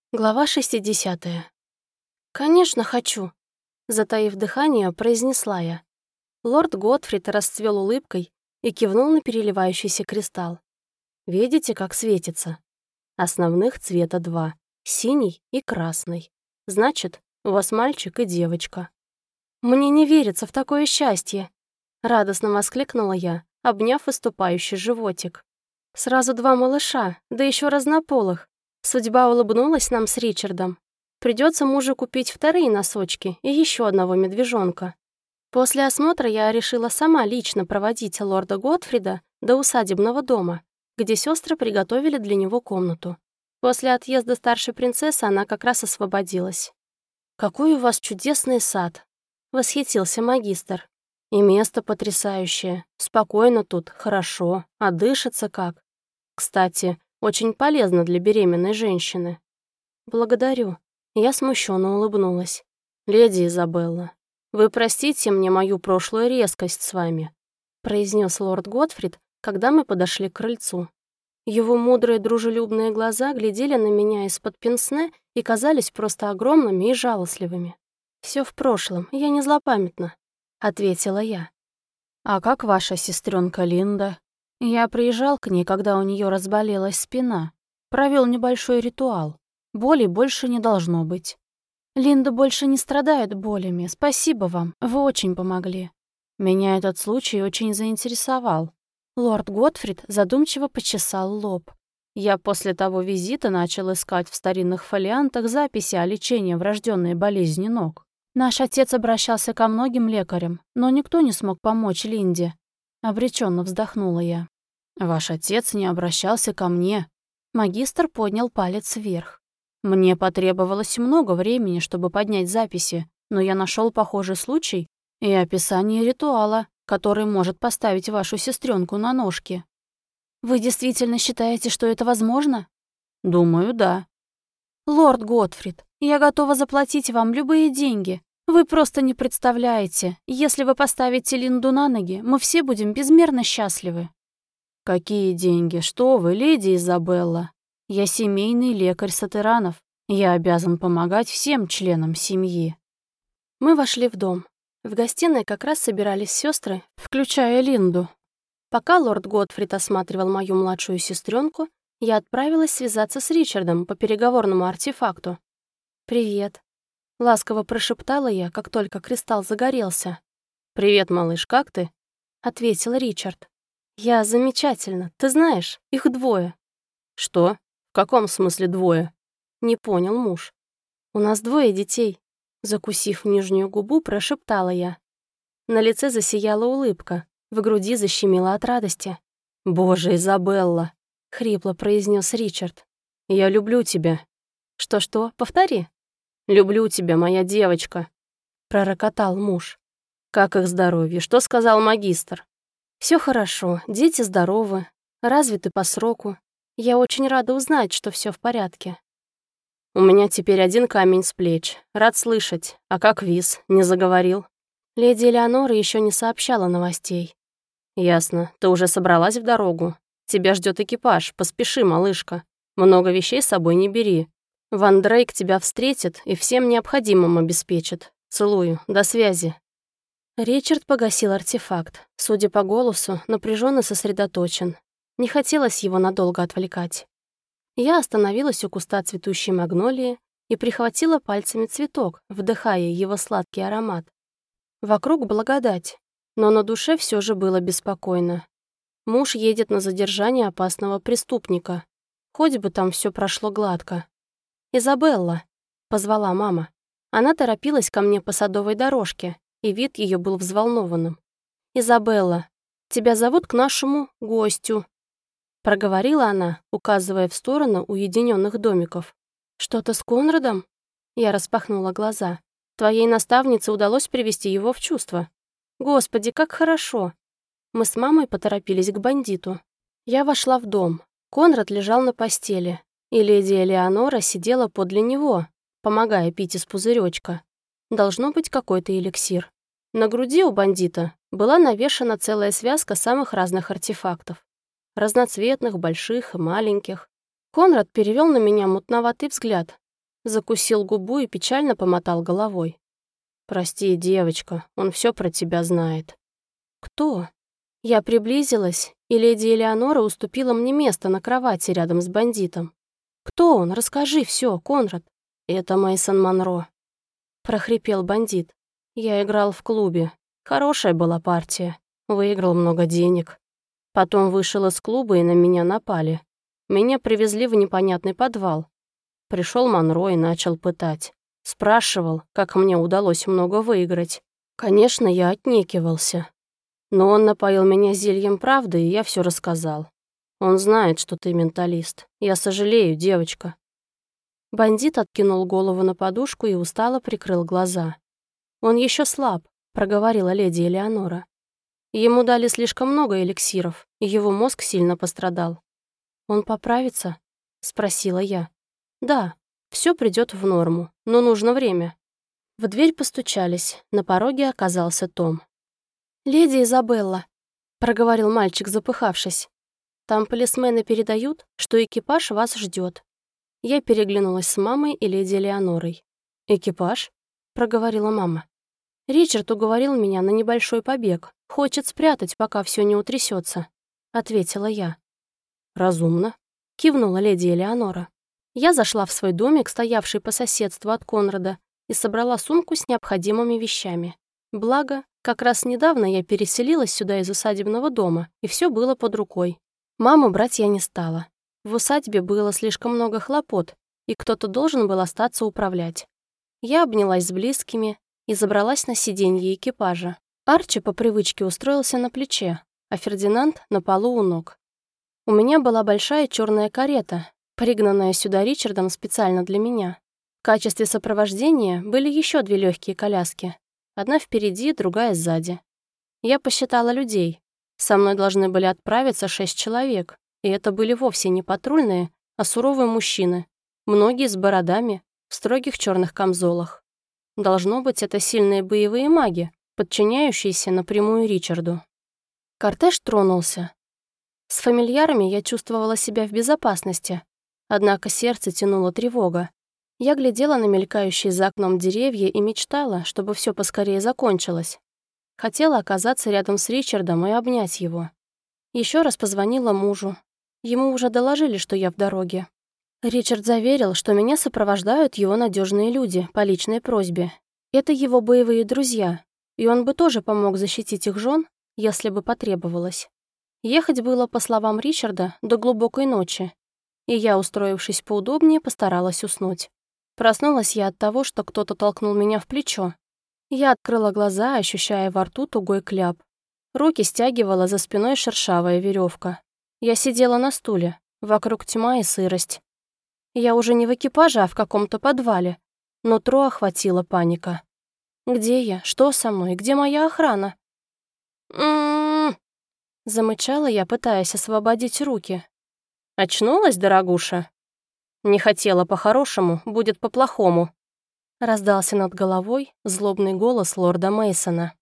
Глава 60. «Конечно, хочу», — затаив дыхание, произнесла я. Лорд Готфрид расцвел улыбкой и кивнул на переливающийся кристалл. «Видите, как светится? Основных цвета два — синий и красный. Значит, у вас мальчик и девочка». «Мне не верится в такое счастье», — радостно воскликнула я, обняв выступающий животик. «Сразу два малыша, да еще разнополых. Судьба улыбнулась нам с Ричардом. Придется мужу купить вторые носочки и еще одного медвежонка». После осмотра я решила сама лично проводить лорда Готфрида до усадебного дома, где сестры приготовили для него комнату. После отъезда старшей принцессы она как раз освободилась. «Какой у вас чудесный сад!» — восхитился магистр. «И место потрясающее. Спокойно тут, хорошо, а дышится как. Кстати, очень полезно для беременной женщины». «Благодарю». Я смущенно улыбнулась. «Леди Изабелла, вы простите мне мою прошлую резкость с вами», произнес лорд Готфрид, когда мы подошли к крыльцу. Его мудрые дружелюбные глаза глядели на меня из-под пенсне и казались просто огромными и жалостливыми. «Все в прошлом, я не злопамятна», — ответила я. «А как ваша сестренка Линда?» Я приезжал к ней, когда у нее разболелась спина. Провел небольшой ритуал. Боли больше не должно быть. Линда больше не страдает болями. Спасибо вам, вы очень помогли. Меня этот случай очень заинтересовал. Лорд Готфрид задумчиво почесал лоб. Я после того визита начал искать в старинных фолиантах записи о лечении врожденной болезни ног. Наш отец обращался ко многим лекарям, но никто не смог помочь Линде. Обреченно вздохнула я. «Ваш отец не обращался ко мне». Магистр поднял палец вверх. «Мне потребовалось много времени, чтобы поднять записи, но я нашел похожий случай и описание ритуала, который может поставить вашу сестренку на ножки». «Вы действительно считаете, что это возможно?» «Думаю, да». «Лорд Готфрид, я готова заплатить вам любые деньги. Вы просто не представляете, если вы поставите Линду на ноги, мы все будем безмерно счастливы». «Какие деньги? Что вы, леди Изабелла? Я семейный лекарь Сатеранов. Я обязан помогать всем членам семьи». Мы вошли в дом. В гостиной как раз собирались сестры, включая Линду. Пока лорд Готфрид осматривал мою младшую сестренку, я отправилась связаться с Ричардом по переговорному артефакту. «Привет», — ласково прошептала я, как только кристалл загорелся. «Привет, малыш, как ты?» — ответил Ричард. «Я замечательно. Ты знаешь, их двое». «Что? В каком смысле двое?» — не понял муж. «У нас двое детей», — закусив нижнюю губу, прошептала я. На лице засияла улыбка, в груди защемило от радости. «Боже, Изабелла!» — хрипло произнес Ричард. «Я люблю тебя». «Что-что? Повтори». «Люблю тебя, моя девочка», — пророкотал муж. «Как их здоровье? Что сказал магистр?» «Все хорошо, дети здоровы, развиты по сроку. Я очень рада узнать, что все в порядке». «У меня теперь один камень с плеч. Рад слышать. А как Виз? Не заговорил?» Леди Элеонора еще не сообщала новостей. «Ясно. Ты уже собралась в дорогу? Тебя ждет экипаж. Поспеши, малышка. Много вещей с собой не бери. Ван Дрейк тебя встретит и всем необходимым обеспечит. Целую. До связи». Ричард погасил артефакт. Судя по голосу, напряженно сосредоточен. Не хотелось его надолго отвлекать. Я остановилась у куста цветущей магнолии и прихватила пальцами цветок, вдыхая его сладкий аромат. Вокруг благодать, но на душе все же было беспокойно. Муж едет на задержание опасного преступника. Хоть бы там все прошло гладко. «Изабелла», — позвала мама. Она торопилась ко мне по садовой дорожке, и вид ее был взволнованным. «Изабелла, тебя зовут к нашему гостю», — проговорила она, указывая в сторону уединенных домиков. «Что-то с Конрадом?» Я распахнула глаза. «Твоей наставнице удалось привести его в чувство. Господи, как хорошо!» Мы с мамой поторопились к бандиту. Я вошла в дом. Конрад лежал на постели, и леди Элеонора сидела подле него, помогая пить из пузыречка. Должно быть какой-то эликсир. На груди у бандита была навешана целая связка самых разных артефактов. Разноцветных, больших и маленьких. Конрад перевел на меня мутноватый взгляд, закусил губу и печально помотал головой. «Прости, девочка, он все про тебя знает». «Кто?» Я приблизилась, и леди Элеонора уступила мне место на кровати рядом с бандитом. «Кто он? Расскажи все, Конрад». «Это Мейсон Монро», — прохрипел бандит. «Я играл в клубе. Хорошая была партия. Выиграл много денег. Потом вышел из клуба, и на меня напали. Меня привезли в непонятный подвал. Пришел Монро и начал пытать. Спрашивал, как мне удалось много выиграть. Конечно, я отнекивался. Но он напоил меня зельем правды, и я все рассказал. Он знает, что ты менталист. Я сожалею, девочка». Бандит откинул голову на подушку и устало прикрыл глаза. «Он еще слаб», — проговорила леди Элеонора. «Ему дали слишком много эликсиров, и его мозг сильно пострадал». «Он поправится?» — спросила я. «Да, все придет в норму, но нужно время». В дверь постучались, на пороге оказался Том. «Леди Изабелла», — проговорил мальчик, запыхавшись. «Там полисмены передают, что экипаж вас ждет». Я переглянулась с мамой и леди Элеонорой. «Экипаж?» — проговорила мама. «Ричард уговорил меня на небольшой побег. Хочет спрятать, пока все не утрясется», — ответила я. «Разумно», — кивнула леди Элеонора. Я зашла в свой домик, стоявший по соседству от Конрада, и собрала сумку с необходимыми вещами. Благо, как раз недавно я переселилась сюда из усадебного дома, и все было под рукой. Маму брать я не стала. В усадьбе было слишком много хлопот, и кто-то должен был остаться управлять. Я обнялась с близкими и забралась на сиденье экипажа. Арчи по привычке устроился на плече, а Фердинанд — на полу у ног. У меня была большая черная карета, пригнанная сюда Ричардом специально для меня. В качестве сопровождения были еще 2 легкие коляски. Одна впереди, другая сзади. Я посчитала людей. Со мной должны были отправиться 6 человек, и это были вовсе не патрульные, а суровые мужчины, многие с бородами, в строгих черных камзолах. Должно быть, это сильные боевые маги, подчиняющиеся напрямую Ричарду. Кортеж тронулся. С фамильярами я чувствовала себя в безопасности, однако сердце тянуло тревога. Я глядела на мелькающие за окном деревья и мечтала, чтобы все поскорее закончилось. Хотела оказаться рядом с Ричардом и обнять его. Еще раз позвонила мужу. Ему уже доложили, что я в дороге. Ричард заверил, что меня сопровождают его надежные люди по личной просьбе. Это его боевые друзья, и он бы тоже помог защитить их жен, если бы потребовалось. Ехать было, по словам Ричарда, до глубокой ночи, и я, устроившись поудобнее, постаралась уснуть. Проснулась я от того, что кто-то толкнул меня в плечо. Я открыла глаза, ощущая во рту тугой кляп. Руки стягивала за спиной шершавая веревка. Я сидела на стуле, вокруг тьма и сырость. Я уже не в экипаже, а в каком-то подвале. Нутро охватила паника. Где я? Что со мной? Где моя охрана? Замычала я, пытаясь освободить руки. «Очнулась, дорогуша?» «Не хотела по-хорошему, будет по-плохому», — раздался над головой злобный голос лорда Мейсона.